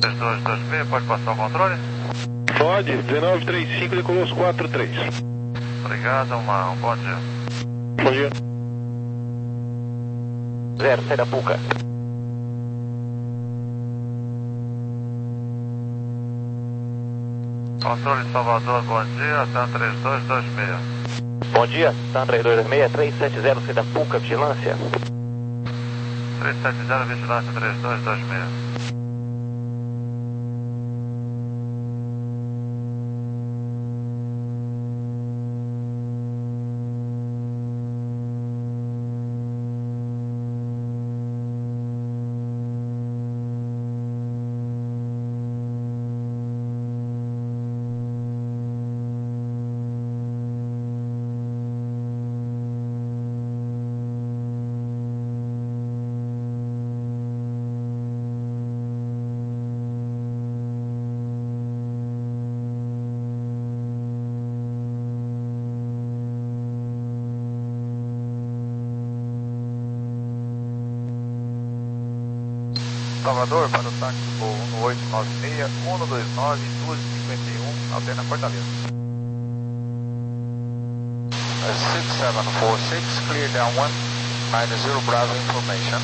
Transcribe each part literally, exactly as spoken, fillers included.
três dois dois seis, pode passar o controle? Pode, dezenove trinta e cinco, decolou os quatro três. Obrigado, uma, um bom dia. Bom dia. Zero, sai da Puca. Controle Salvador, bom dia, TAM três dois dois seis. Bom dia, TAM três dois dois seis, três sete zero, sai da Puca, vigilância. três sete zero, vigilância três dois dois seis. Salvador, para o táxi voo um oito nove seis, um dois nove, doze cinquenta e um, alterna Fortaleza. six seven four six, clear down one, minus zero Bravo information.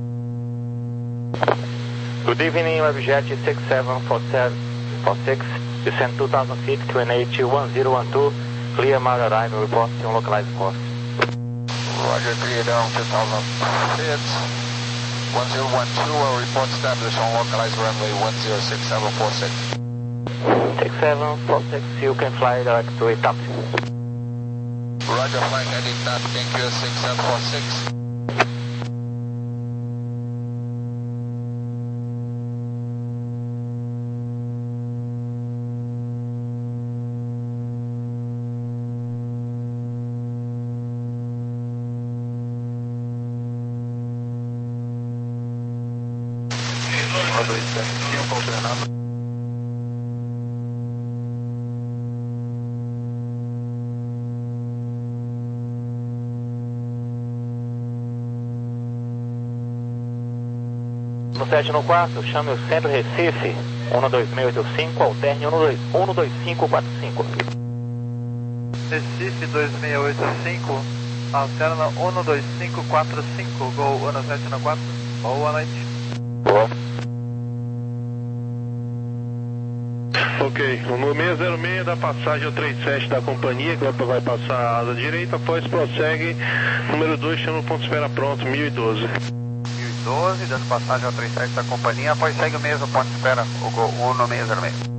Good evening, Webjet six seven four six, descend two thousand feet to N H one zero one two, clear mild arrival, report on localized cost. Roger, clear down two thousand feet. one zero one two, our report established on localized runway one zero six seven four six. six seven four six, you can fly direct to Itapi. Roger, flying heading that, thank you, six seven four six. um dois sete cinco, alternando. No sete no quatro, chame o Centro Recife, um dois seis oito cinco, alterne um dois cinco quatro cinco. Recife dois seis oito cinco, alterna um dois cinco quatro cinco, Gol um sete no quatro, boa noite. Boa. Ok, no seis zero seis dá passagem ao trinta e sete da companhia, que vai passar a asa direita, após prossegue, número dois, chama o ponto de espera pronto, mil e doze. mil e doze, dando passagem ao trinta e sete da companhia, após segue o mesmo ponto de espera, o Gol um no seis zero seis.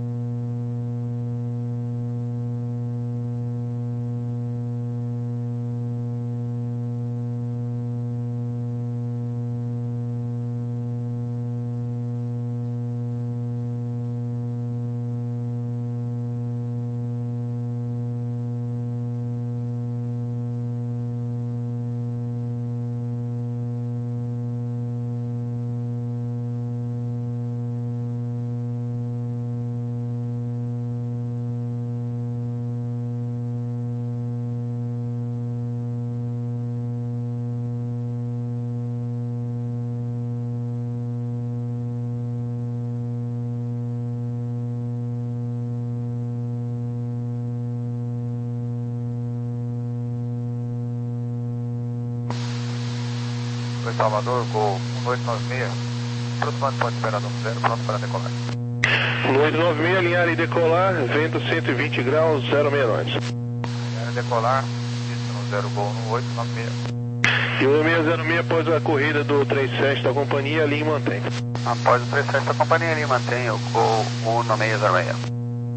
Foi Salvador, Gol um oito nove seis, aproximando ponto de espera número zero, pronto para decolar. No oito nove seis, alinhar e decolar, vento cento e vinte graus, zero seis nove. Alinhar e decolar, isso no zero, Gol no oito nove seis. E o seis zero seis, após a corrida do trinta e sete da companhia, linha mantém. Após o trinta e sete da companhia, ele mantém o Gol um no seis zero seis.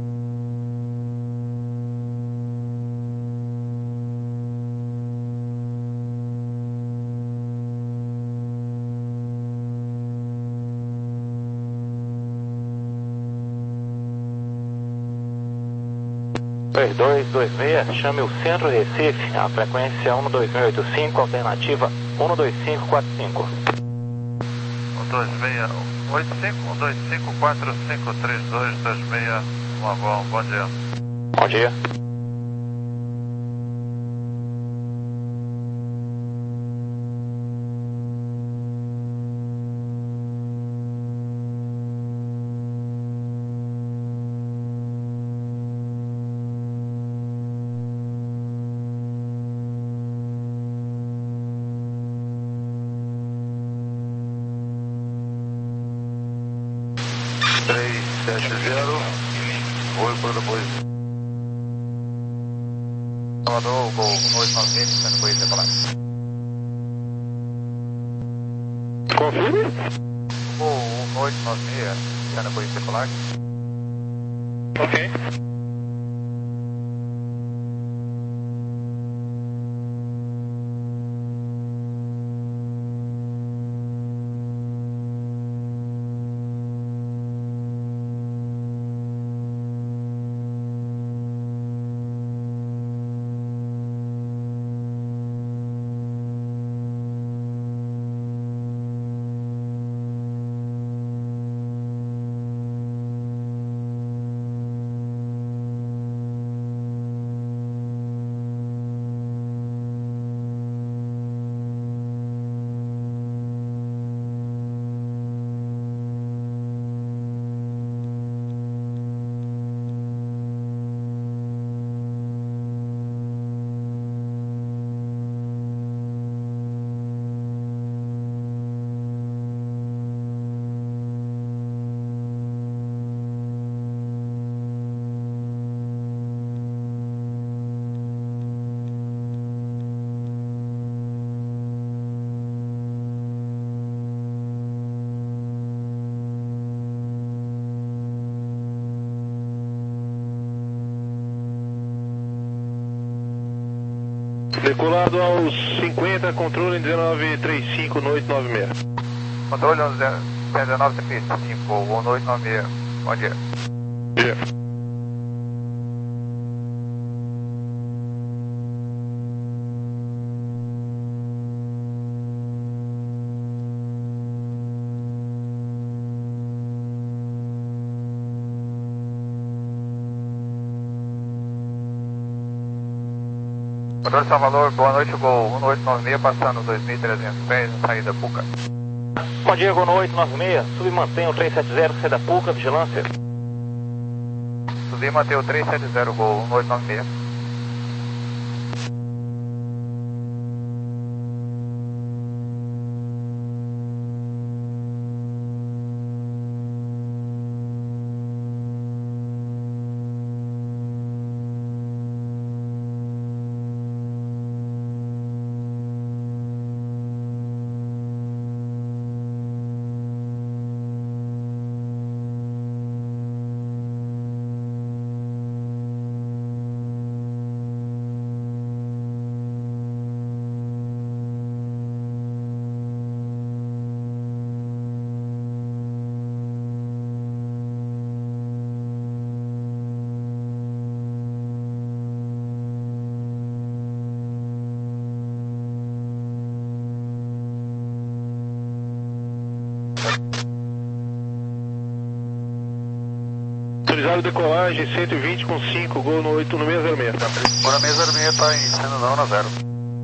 três dois dois seis, chame o Centro Recife, a frequência um dois seis oito cinco, alternativa um dois cinco quatro cinco. um dois seis oito cinco, um dois cinco quatro cinco três dois dois seis, uma bom, bom dia. Bom dia. sete zero, oi para depois. Salvador, Gol um oito nove seis, iniciando corrida decolar. Confirme. Gol um oito nove seis, iniciando corrida decolar. Ok. Decolado aos cinquenta, controle dezenove trinta e cinco, noite nove seis. Controle dezenove trinta e cinco, um oito nove seis, bom dia. Dia. Controle Salvador, boa noite, Gol um oito nove seis, passando dois mil e trezentos pés, saída Puca. Bom dia, Gol um oito nove seis, sub e mantém o três sete zero, saída Puca, vigilância. Subir e manter o três sete zero, Gol um oito nove seis. Autorizado decolagem cento e vinte com cinco, Gol no oito no seis zero seis. Agora seis zero seis está iniciando não na zero.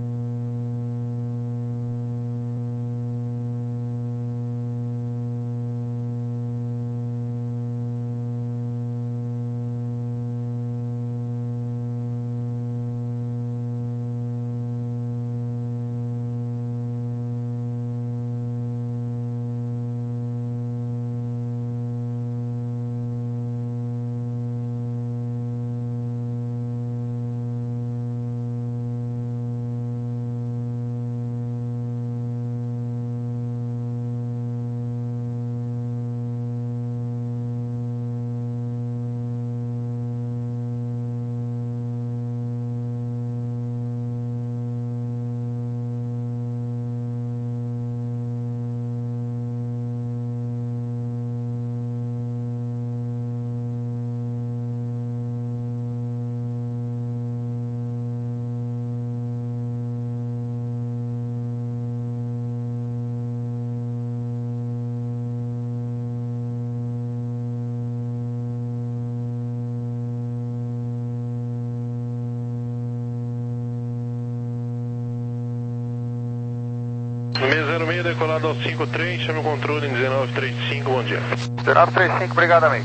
seis zero seis, decolado ao cinco três, chame o controle em dezenove trinta e cinco, bom dia. dezenove trinta e cinco, obrigado, amigo.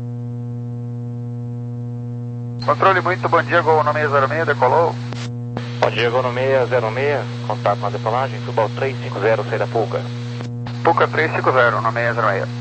Controle muito, bom dia, Gol no seis zero seis, decolou. Bom dia, Agronomia zero seis, contato na decolagem, suba ao três cinco zero, saída Puca. Puca três cinco zero, no seis zero seis.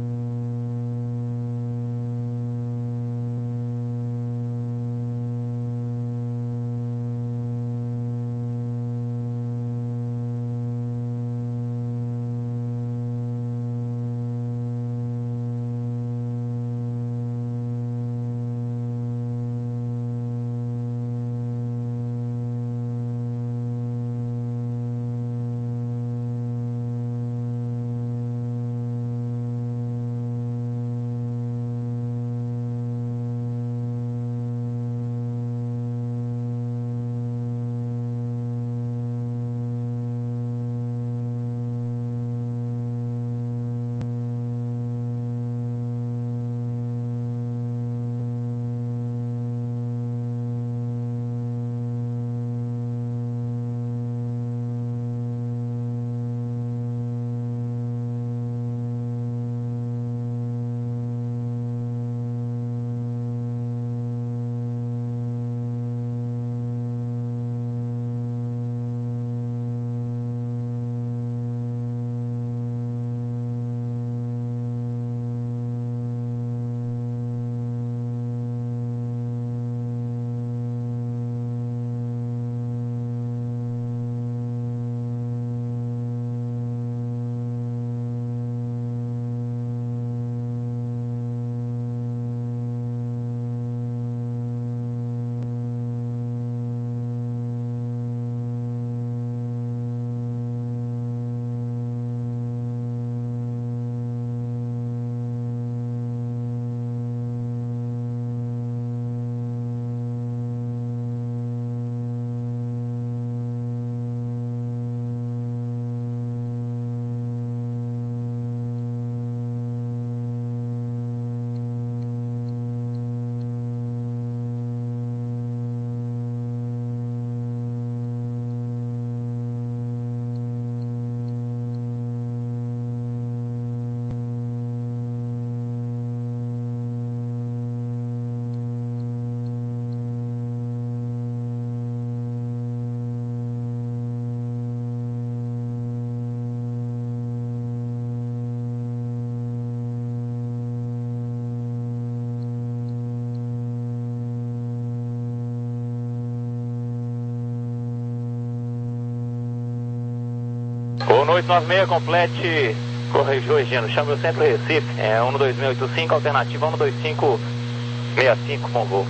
Boa noite, nove seis, complete Correio Egino, chame o centro Recife, é um dois seis oito cinco, alternativa um dois cinco seis cinco, com voo.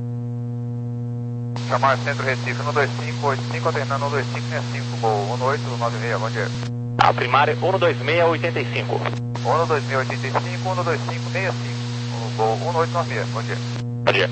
Chamar centro Recife um dois cinco oito cinco, alternando um dois cinco seis cinco, voo um oito nove seis, bom dia. A primária um dois seis oito cinco. um dois seis oito cinco, um dois cinco seis cinco, voo um oito nove seis, bom dia. Bom dia.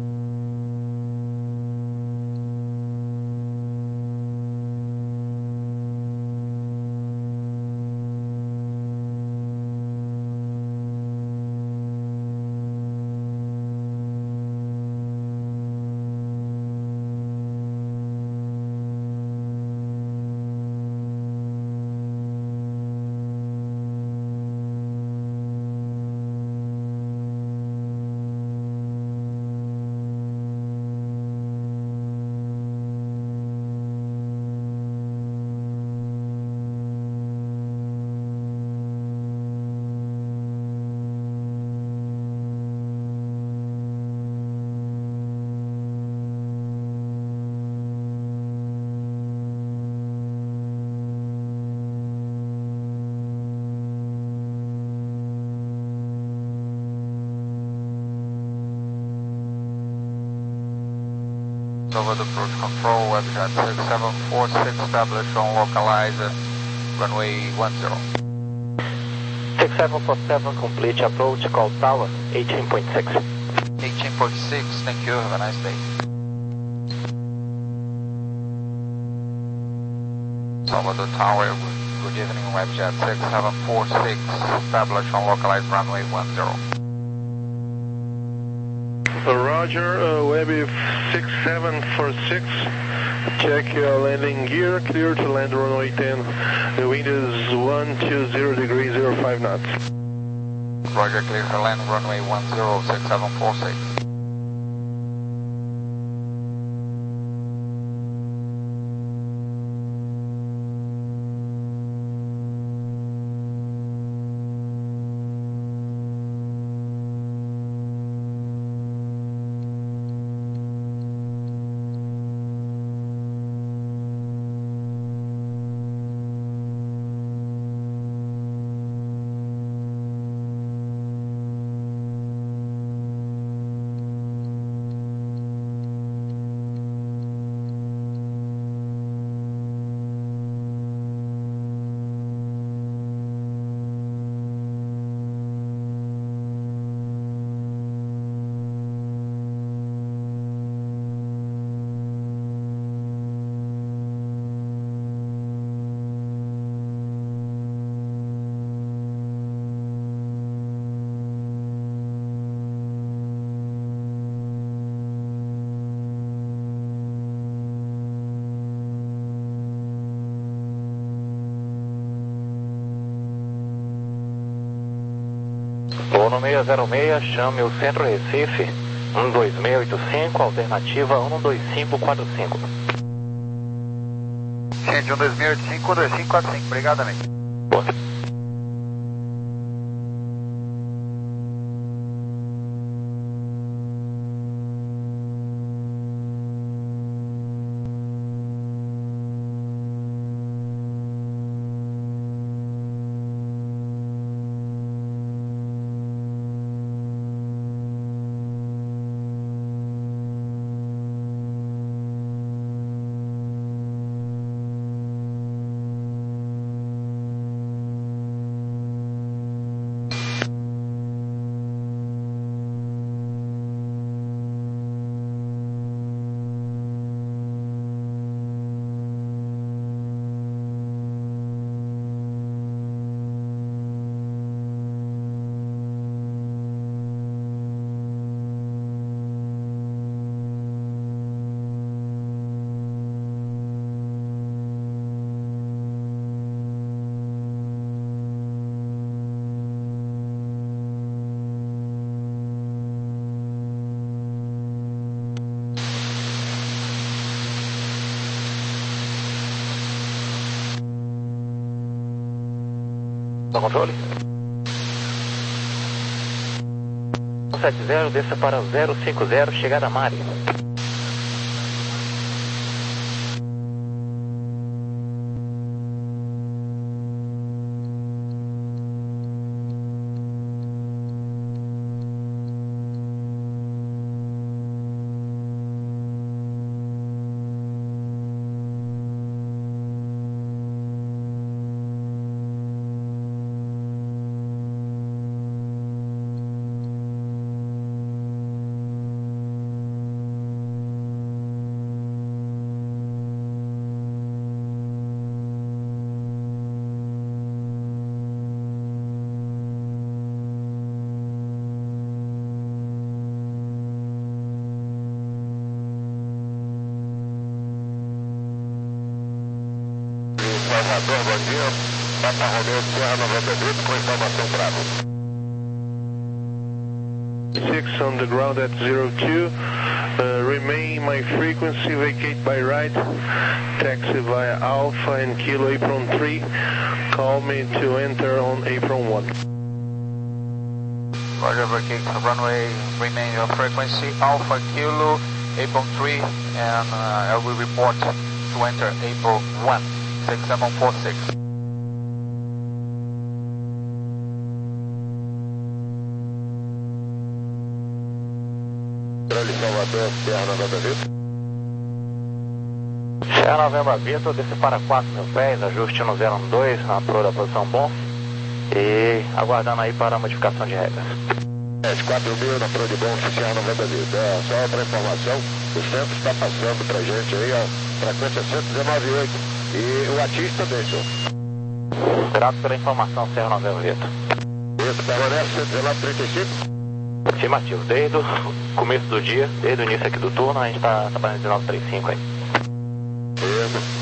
Over the approach control, Webjet six seven four six, establish on localizer, runway one zero. six seven four seven, complete approach, call tower, eighteen point six. eighteen point six, thank you, have a nice day. Salvador Tower, good evening, Webjet six seven four six, establish on localized runway one zero. Uh, Roger, uh, Webby six seven four six, check your landing gear, clear to land runway ten, the wind is one two zero degrees, zero five knots. Roger, clear to land runway one zero, six seven four six. Pouno seis zero seis, chame o Centro Recife, um dois seis oito cinco, alternativa um dois cinco quatro cinco. Gente, um dois seis oito cinco, um dois cinco quatro cinco, obrigado, amigo. Boa. No controle? um sete zero, desça para zero cinco zero, chegada a Mari. Salvador, bom dia. Papa Romeo Sierra noventa e oito com informação Bravo. six on the ground at zero two. Uh, remain my frequency, vacate by right. Taxi via Alpha and Kilo apron three. Call me to enter on apron one. Roger, vacate the runway, remain your frequency, Alpha Kilo, apron three, and uh, I will report to enter apron one, six seven four six. Salvador, Sierra November Vitor. Sierra November Vitor, desce para quatro mil pés, ajuste no zero um dois, na altura da posição bom. E aguardando aí para a modificação de regras. quatro mil na Pro de Bom, Sierra November Vitor. É, só outra informação, o centro está passando pra gente aí, a frequência cento e dezenove vírgula oito. E o ATIS também, senhor. Grato pela informação, Sierra November Vitor. Isso, permanece cento e dezenove vírgula trinta e cinco. Afirmativo, desde o começo do dia, desde o início aqui do turno, a gente está trabalhando dezenove trinta e cinco aí. Isso.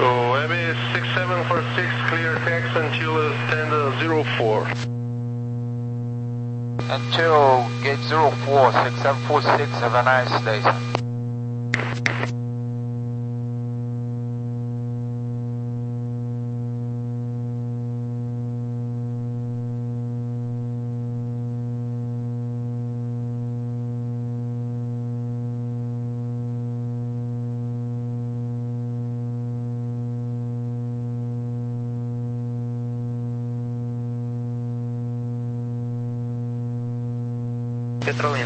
O Web six seven four six, clear taxi until uh, stand uh, zero four. Until gate zero four, six seven four six, have a nice day. Petrolina.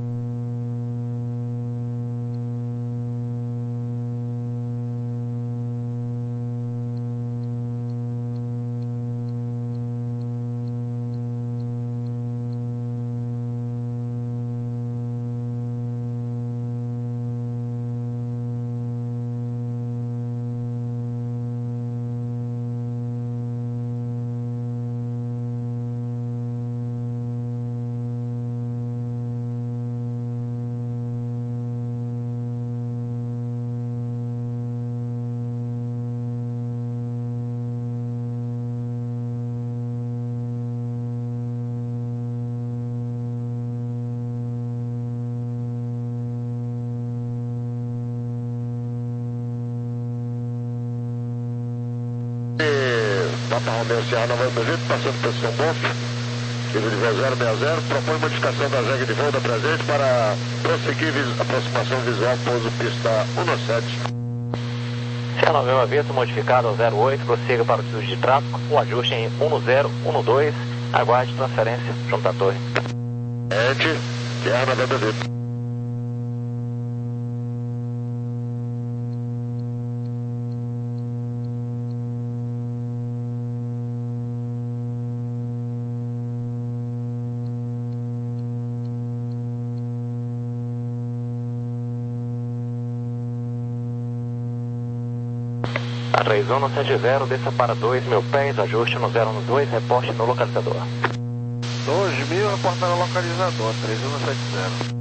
Papa Romeo Sierra November Vito, passando posição Golf, nível de voo zero seis zero, propõe modificação da jegue de voo da presente para prosseguir vis aproximação visual, pouso pista um sete. Sierra November Vito, modificado ao zero oito, prossiga para o fluxo de tráfego, o ajuste em um zero um dois, aguarde transferência junto à torre. Ente, Sierra November Vito. A três um sete zero, desça para dois mil pés, ajuste no zero um dois, reporte no localizador. dois mil, reportar no localizador, três um sete zero.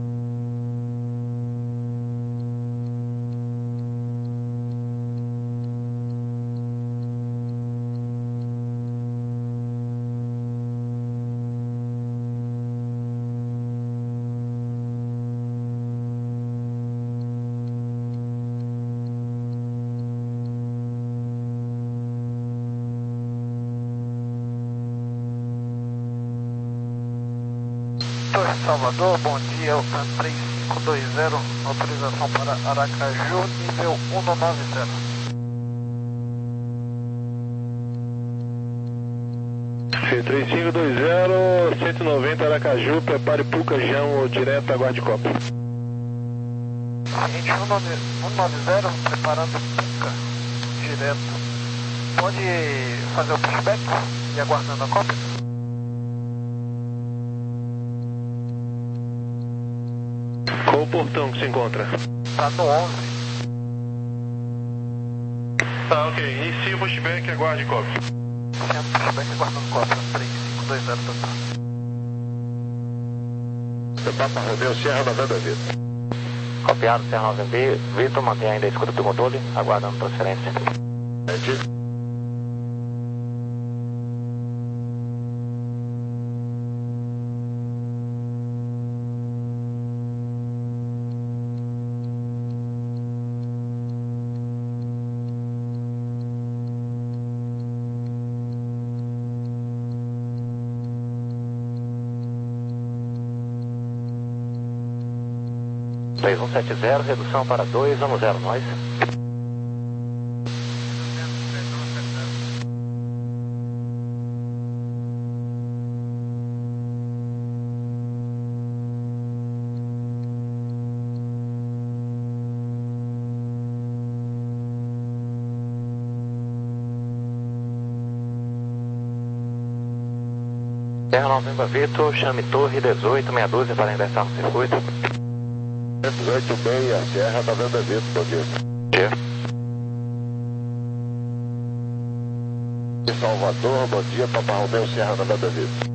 Torre Salvador, bom dia, Alcan três cinco dois zero, autorização para Aracaju, nível um nove zero. C três cinco dois zero, cento e noventa Aracaju, prepare Pucajão direto, aguarde copo. Seguinte, um nove zero, preparando Puca, direto. Pode fazer o pushback e aguardando a cópia? Qual o portão que se encontra? Tá no onze. Tá, ok. Inicie o pushback e aguarde cópia. Sendo pushback aguardando cópia, três cinco dois zero total. Papa Romeo Sierra November Vito. Copiado, Sierra November Vito, mantém ainda a escuta do module, aguardando transferência. Ente. três um sete zero, redução para dois um zero, nós. Sierra November Vito, chame torre dezoito, meia dúzia para ingressar no circuito. dezoito seis, Sierra November Vito, bom dia. Dia. De Salvador, bom dia, Papa Romeo Sierra November Vito.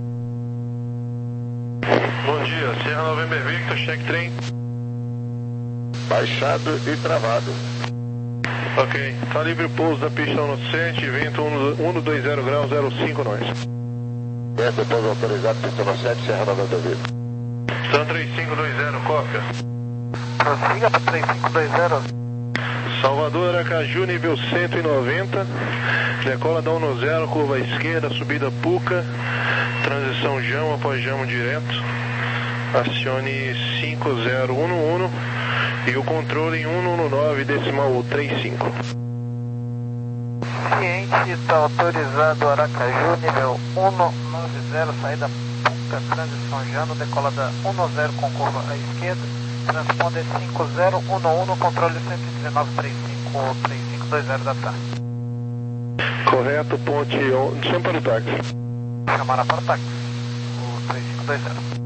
Bom dia, Sierra November Victor, check trem. Baixado e travado. Ok, tá livre o pouso da pista um no sete, vento um dois zero graus, zero cinco nós. Vento, pouso autorizado, pista no sete, Serra noventa Vivo. Stan três cinco dois zero, cópia. Prossiga para três cinco dois zero. Salvador, Aracaju, nível cento e noventa, decola da um no zero, curva à esquerda, subida Puca, transição Jamo após Jamo direto, acione cinco zero um um e o controle em um um nove decimal trinta e cinco. Ciente, está autorizado Aracaju, nível um nove zero, saída Puca, transição Jamo, decola da um no zero com curva à esquerda, transponder cinco zero um um, controle cento e dezenove, trinta e cinco, três cinco dois zero da tarde. Correto, ponte, chama para o táxi. Chamará para o táxi, o três cinco dois zero.